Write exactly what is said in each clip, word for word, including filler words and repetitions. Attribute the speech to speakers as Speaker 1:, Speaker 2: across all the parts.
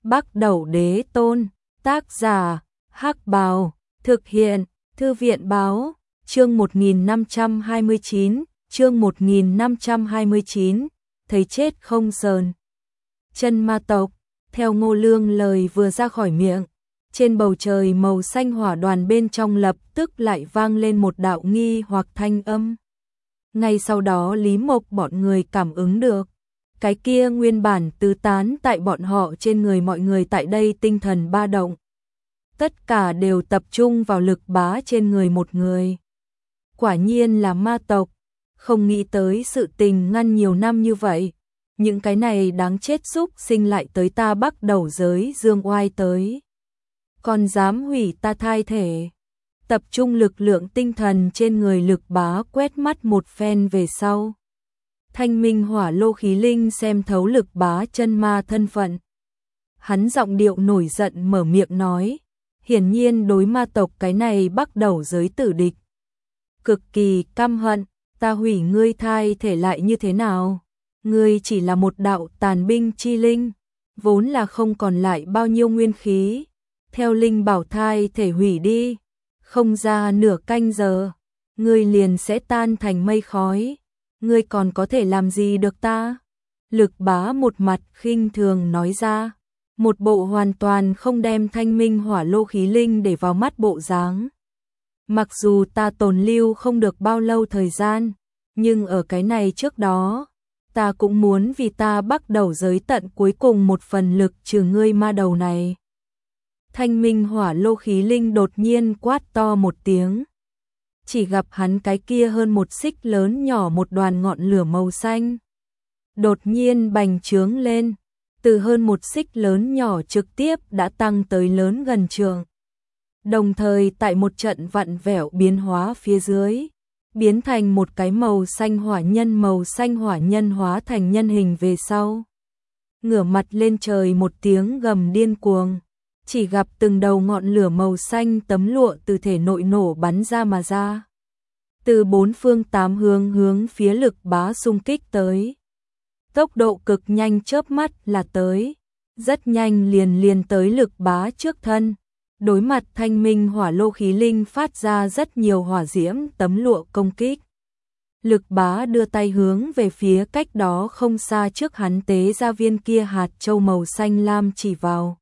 Speaker 1: Bắc Đẩu Đế Tôn, tác giả, Hắc Bào, thực hiện, Thư viện Báo, chương một nghìn năm trăm hai mươi chín, chương một nghìn năm trăm hai mươi chín, thấy chết không sờn. Chân ma tộc, theo Ngô Lương lời vừa ra khỏi miệng, trên bầu trời màu xanh hỏa đoàn bên trong lập tức lại vang lên một đạo nghi hoặc thanh âm. Ngay sau đó Lý Mộc bọn người cảm ứng được, cái kia nguyên bản tứ tán tại bọn họ trên người mọi người tại đây tinh thần ba động. Tất cả đều tập trung vào Lực Bá trên người một người. Quả nhiên là ma tộc, không nghĩ tới sự tình ngăn nhiều năm như vậy. Những cái này đáng chết xúc sinh lại tới ta Bắc Đẩu giới dương oai tới. Còn dám hủy ta thai thể. Tập trung lực lượng tinh thần trên người Lực Bá quét mắt một phen về sau. Thanh minh hỏa lô khí linh xem thấu Lực Bá chân ma thân phận. Hắn giọng điệu nổi giận mở miệng nói, hiển nhiên đối ma tộc cái này Bắc Đẩu giới tử địch. Cực kỳ căm hận, ta hủy ngươi thai thể lại như thế nào? Ngươi chỉ là một đạo tàn binh chi linh, vốn là không còn lại bao nhiêu nguyên khí. Theo linh bảo thai thể hủy đi, không ra nửa canh giờ, ngươi liền sẽ tan thành mây khói. Ngươi còn có thể làm gì được ta? Lực Bá một mặt khinh thường nói ra, một bộ hoàn toàn không đem thanh minh hỏa lô khí linh để vào mắt bộ dáng. Mặc dù ta tồn lưu không được bao lâu thời gian, nhưng ở cái này trước đó, ta cũng muốn vì ta Bắc Đẩu giới tận cuối cùng một phần lực trừ ngươi ma đầu này. Thanh minh hỏa lô khí linh đột nhiên quát to một tiếng. Chỉ gặp hắn cái kia hơn một xích lớn nhỏ một đoàn ngọn lửa màu xanh. Đột nhiên bành trướng lên, từ hơn một xích lớn nhỏ trực tiếp đã tăng tới lớn gần trượng. Đồng thời tại một trận vặn vẹo biến hóa phía dưới, biến thành một cái màu xanh hỏa nhân màu xanh hỏa nhân hóa thành nhân hình về sau. Ngửa mặt lên trời một tiếng gầm điên cuồng, chỉ gặp từng đầu ngọn lửa màu xanh tấm lụa từ thể nội nổ bắn ra mà ra. Từ bốn phương tám hướng hướng phía Lực Bá xung kích tới. Tốc độ cực nhanh chớp mắt là tới, rất nhanh liền liền tới Lực Bá trước thân. Đối mặt thanh minh hỏa lô khí linh phát ra rất nhiều hỏa diễm tấm lụa công kích. Lực Bá đưa tay hướng về phía cách đó không xa trước hắn tế ra viên kia hạt châu màu xanh lam chỉ vào.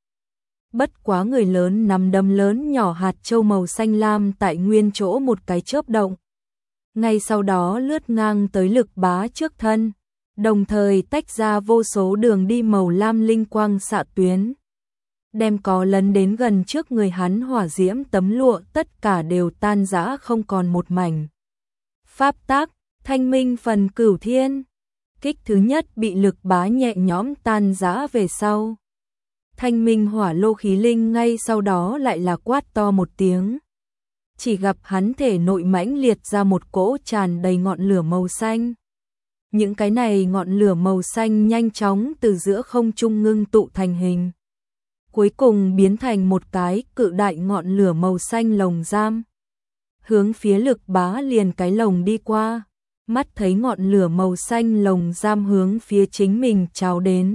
Speaker 1: Bất quá người lớn nắm đấm lớn nhỏ hạt châu màu xanh lam tại nguyên chỗ một cái chớp động. Ngay sau đó lướt ngang tới Lực Bá trước thân, đồng thời tách ra vô số đường đi màu lam linh quang xạ tuyến. Đem có lấn đến gần trước người hắn hỏa diễm tấm lụa tất cả đều tan rã không còn một mảnh. Pháp tác, thanh minh phần cửu thiên. Kích thứ nhất bị Lực Bá nhẹ nhõm tan rã về sau. Thanh minh hỏa lô khí linh ngay sau đó lại là quát to một tiếng. Chỉ gặp hắn thể nội mãnh liệt ra một cỗ tràn đầy ngọn lửa màu xanh. Những cái này ngọn lửa màu xanh nhanh chóng từ giữa không trung ngưng tụ thành hình. Cuối cùng biến thành một cái cự đại ngọn lửa màu xanh lồng giam. Hướng phía Lực Bá liền cái lồng đi qua, mắt thấy ngọn lửa màu xanh lồng giam hướng phía chính mình trào đến.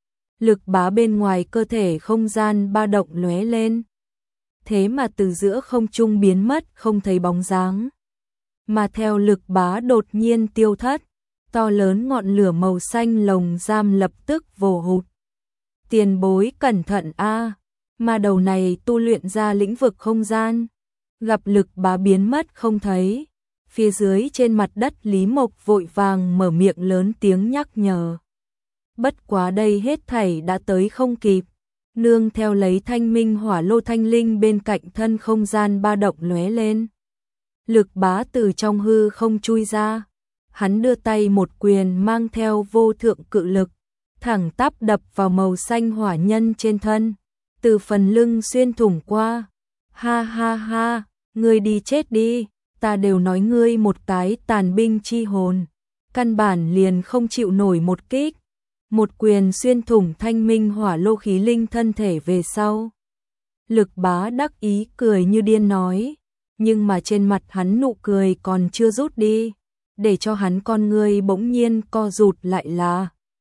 Speaker 1: Lực Bá bên ngoài cơ thể không gian ba động lóe lên. Thế mà từ giữa không trung biến mất không thấy bóng dáng. Mà theo Lực Bá đột nhiên tiêu thất, to lớn ngọn lửa màu xanh lồng giam lập tức vồ hụt. Tiền bối cẩn thận a, mà đầu này tu luyện ra lĩnh vực không gian. Gặp Lực Bá biến mất không thấy, phía dưới trên mặt đất Lý Mộc vội vàng mở miệng lớn tiếng nhắc nhở. Bất quá đây hết thảy đã tới không kịp, nương theo lấy thanh minh hỏa lô thanh linh bên cạnh thân không gian ba động lóe lên. Lực Bá từ trong hư không chui ra, hắn đưa tay một quyền mang theo vô thượng cự lực, thẳng tắp đập vào màu xanh hỏa nhân trên thân, từ phần lưng xuyên thủng qua. Ha ha ha, ngươi đi chết đi, ta đều nói ngươi một cái tàn binh chi hồn, căn bản liền không chịu nổi một kích. Một quyền xuyên thủng thanh minh hỏa lô khí linh thân thể về sau. Lực Bá đắc ý cười như điên nói, nhưng mà trên mặt hắn nụ cười còn chưa rút đi, để cho hắn con ngươi bỗng nhiên co rụt lại là,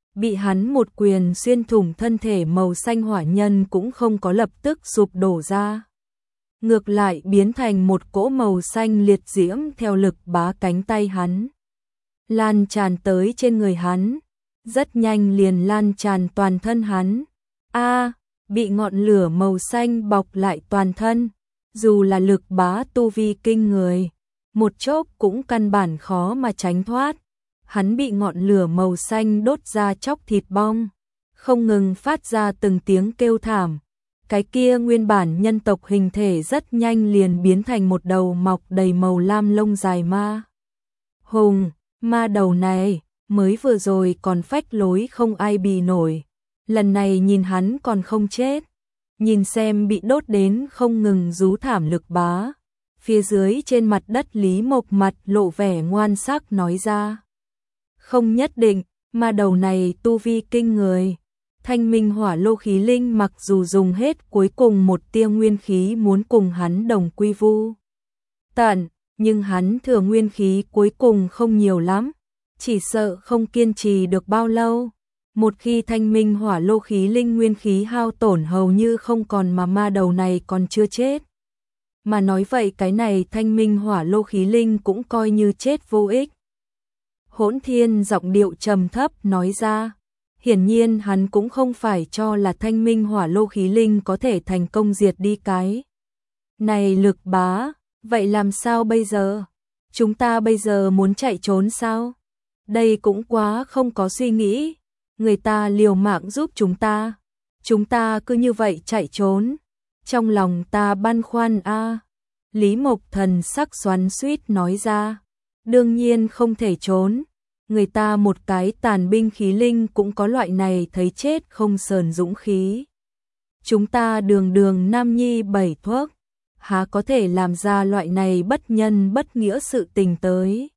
Speaker 1: bị hắn một quyền xuyên thủng thân thể màu xanh hỏa nhân cũng không có lập tức sụp đổ ra. Ngược lại biến thành một cỗ màu xanh liệt diễm theo lực bá cánh tay hắn. Lan tràn tới trên người hắn, rất nhanh liền lan tràn toàn thân hắn. A, bị ngọn lửa màu xanh bọc lại toàn thân, dù là lực bá tu vi kinh người, một chốc cũng căn bản khó mà tránh thoát. Hắn bị ngọn lửa màu xanh đốt ra chóc thịt bong, không ngừng phát ra từng tiếng kêu thảm. Cái kia nguyên bản nhân tộc hình thể rất nhanh liền biến thành một đầu mọc đầy màu lam lông dài ma hùng. Ma đầu này, mới vừa rồi còn phách lối không ai bì nổi. Lần này nhìn hắn còn không chết. Nhìn xem bị đốt đến không ngừng rú thảm lực bá. Phía dưới trên mặt đất Lý Mộc mặt lộ vẻ ngoan sắc nói ra. Không nhất định, ma đầu này tu vi kinh người. Thanh minh hỏa lô khí linh mặc dù dùng hết cuối cùng một tia nguyên khí muốn cùng hắn đồng quy vu tận, nhưng hắn thừa nguyên khí cuối cùng không nhiều lắm, chỉ sợ không kiên trì được bao lâu. Một khi thanh minh hỏa lô khí linh nguyên khí hao tổn hầu như không còn mà ma đầu này còn chưa chết. Mà nói vậy cái này thanh minh hỏa lô khí linh cũng coi như chết vô ích. Hỗn Thiên giọng điệu trầm thấp nói ra. Hiển nhiên hắn cũng không phải cho là thanh minh hỏa lô khí linh có thể thành công diệt đi cái này lực bá. Vậy làm sao bây giờ? Chúng ta bây giờ muốn chạy trốn sao? Đây cũng quá không có suy nghĩ. Người ta liều mạng giúp chúng ta. Chúng ta cứ như vậy chạy trốn. Trong lòng ta băn khoăn a. Lý Mộc thần sắc xoắn xuýt nói ra. Đương nhiên không thể trốn. Người ta một cái tàn binh khí linh cũng có loại này thấy chết không sờn dũng khí. Chúng ta đường đường nam nhi bảy thuốc, há có thể làm ra loại này bất nhân bất nghĩa sự tình tới.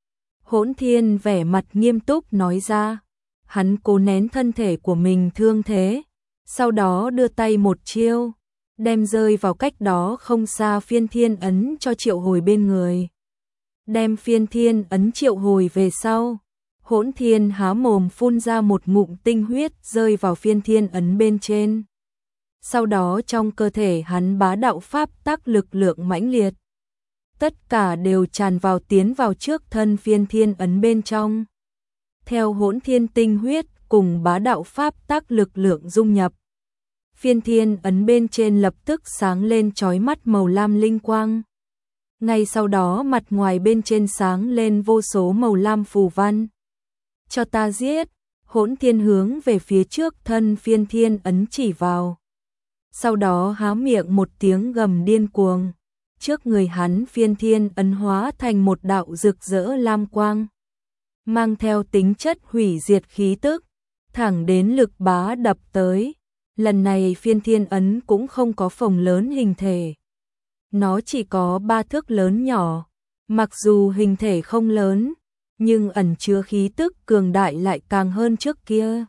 Speaker 1: Hỗn Thiên vẻ mặt nghiêm túc nói ra. Hắn cố nén thân thể của mình thương thế, sau đó đưa tay một chiêu, đem rơi vào cách đó không xa phiên thiên ấn cho triệu hồi bên người. Đem phiên thiên ấn triệu hồi về sau, Hỗn Thiên há mồm phun ra một ngụm tinh huyết rơi vào phiên thiên ấn bên trên. Sau đó trong cơ thể hắn bá đạo pháp tắc lực lượng mãnh liệt. Tất cả đều tràn vào tiến vào trước thân phiên thiên ấn bên trong. Theo Hỗn Thiên tinh huyết cùng bá đạo pháp tắc lực lượng dung nhập. Phiên thiên ấn bên trên lập tức sáng lên chói mắt màu lam linh quang. Ngay sau đó mặt ngoài bên trên sáng lên vô số màu lam phù văn. Cho ta giết, Hỗn Thiên hướng về phía trước thân phiên thiên ấn chỉ vào. Sau đó há miệng một tiếng gầm điên cuồng. Trước người hắn phiên thiên ấn hóa thành một đạo rực rỡ lam quang. Mang theo tính chất hủy diệt khí tức, thẳng đến lực bá đập tới. Lần này phiên thiên ấn cũng không có phồng lớn hình thể. Nó chỉ có ba thước lớn nhỏ, mặc dù hình thể không lớn, nhưng ẩn chứa khí tức cường đại lại càng hơn trước kia.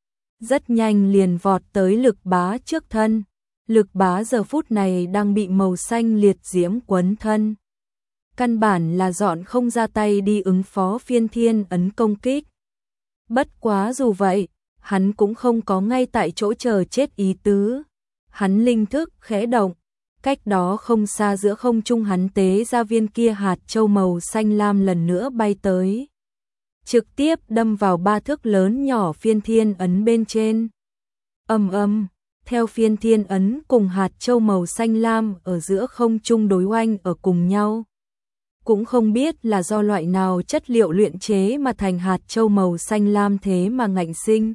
Speaker 1: Rất nhanh liền vọt tới lực bá trước thân. Lực bá giờ phút này đang bị màu xanh liệt diễm quấn thân. Căn bản là dọn không ra tay đi ứng phó phiên thiên ấn công kích. Bất quá dù vậy, hắn cũng không có ngay tại chỗ chờ chết ý tứ. Hắn linh thức khẽ động, cách đó không xa giữa không trung hắn tế ra viên kia hạt châu màu xanh lam lần nữa bay tới. Trực tiếp đâm vào ba thước lớn nhỏ phiên thiên ấn bên trên. Ầm ầm, theo phiên thiên ấn cùng hạt châu màu xanh lam ở giữa không trung đối oanh ở cùng nhau. Cũng không biết là do loại nào chất liệu luyện chế mà thành hạt châu màu xanh lam thế mà ngạnh sinh.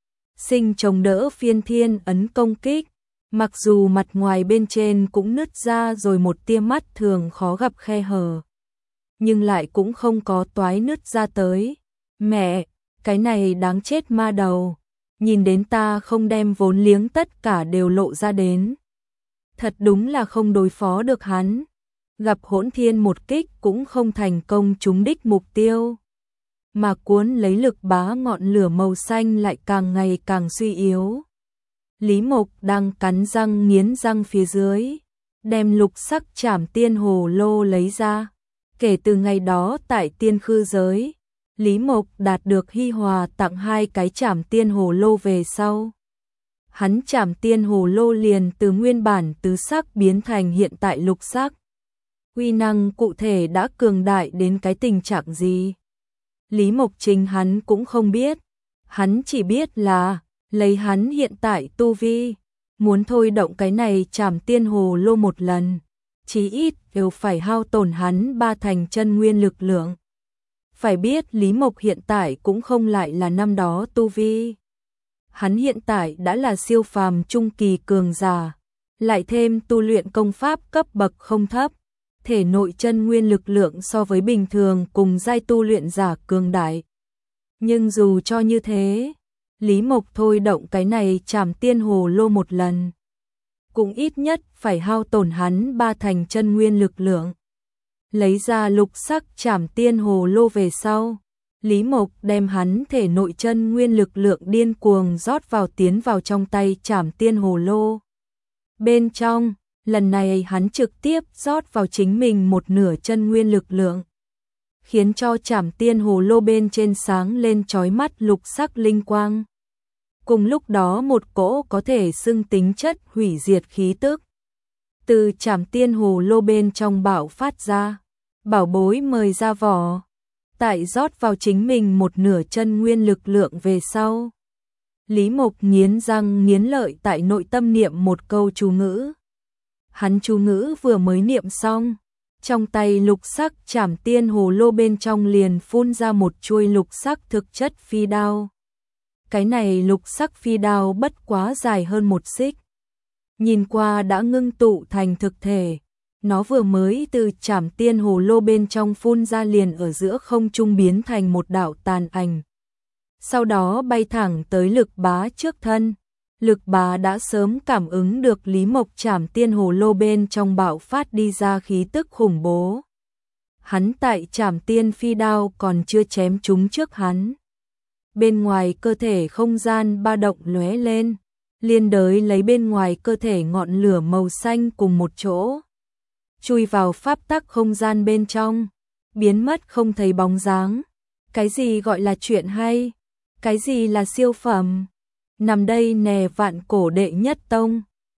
Speaker 1: Sinh chống đỡ phiên thiên ấn công kích, mặc dù mặt ngoài bên trên cũng nứt ra rồi một tia mắt thường khó gặp khe hở. Nhưng lại cũng không có toái nứt ra tới. Mẹ, cái này đáng chết ma đầu, nhìn đến ta không đem vốn liếng tất cả đều lộ ra đến. Thật đúng là không đối phó được hắn. Gặp Hỗn Thiên một kích cũng không thành công trúng đích mục tiêu. Mà cuốn lấy lực bá ngọn lửa màu xanh lại càng ngày càng suy yếu. Lý Mộc đang cắn răng nghiến răng phía dưới, đem lục sắc trảm tiên hồ lô lấy ra. Kể từ ngày đó tại tiên khư giới, Lý Mộc đạt được Hi Hòa tặng hai cái Trảm Tiên Hồ Lô về sau. Hắn Trảm Tiên Hồ Lô liền từ nguyên bản tứ sắc biến thành hiện tại lục sắc. Uy năng cụ thể đã cường đại đến cái tình trạng gì? Lý Mộc chính hắn cũng không biết. Hắn chỉ biết là, lấy hắn hiện tại tu vi, muốn thôi động cái này Trảm Tiên Hồ Lô một lần, chí ít đều phải hao tổn hắn ba thành chân nguyên lực lượng. Phải biết Lý Mộc hiện tại cũng không lại là năm đó tu vi. Hắn hiện tại đã là siêu phàm trung kỳ cường giả, lại thêm tu luyện công pháp cấp bậc không thấp, thể nội chân nguyên lực lượng so với bình thường cùng giai tu luyện giả cường đại. Nhưng dù cho như thế, Lý Mộc thôi động cái này Trảm Tiên Hồ Lô một lần, cũng ít nhất phải hao tổn hắn ba thành chân nguyên lực lượng. Lấy ra lục sắc Trảm Tiên Hồ Lô về sau, Lý Mộc đem hắn thể nội chân nguyên lực lượng điên cuồng rót vào tiến vào trong tay Trảm Tiên Hồ Lô. Bên trong, lần này hắn trực tiếp rót vào chính mình một nửa chân nguyên lực lượng, khiến cho Trảm Tiên Hồ Lô bên trên sáng lên chói mắt lục sắc linh quang. Cùng lúc đó một cỗ có thể xưng tính chất hủy diệt khí tức từ Trảm Tiên Hồ Lô bên trong bạo phát ra. Bảo bối mời ra vỏ. Tại rót vào chính mình một nửa chân nguyên lực lượng về sau, Lý Mộc nghiến răng nghiến lợi tại nội tâm niệm một câu chú ngữ. Hắn chú ngữ vừa mới niệm xong, trong tay lục sắc Trảm Tiên Hồ Lô bên trong liền phun ra một chuôi lục sắc thực chất phi đao. Cái này lục sắc phi đao bất quá dài hơn một xích, nhìn qua đã ngưng tụ thành thực thể. Nó vừa mới từ Trảm Tiên Hồ Lô bên trong phun ra liền ở giữa không trung biến thành một đạo tàn ảnh. Sau đó bay thẳng tới Lực Bá trước thân. Lực Bá đã sớm cảm ứng được Lý Mộc Trảm Tiên Hồ Lô bên trong bạo phát đi ra khí tức khủng bố. Hắn tại Trảm Tiên phi đao còn chưa chém trúng trước hắn. Bên ngoài cơ thể không gian ba động lóe lên, liên đới lấy bên ngoài cơ thể ngọn lửa màu xanh cùng một chỗ, chui vào pháp tắc không gian bên trong, biến mất không thấy bóng dáng. Cái gì gọi là chuyện hay? Cái gì là siêu phẩm? Nằm đây nè Vạn Cổ đệ nhất tông,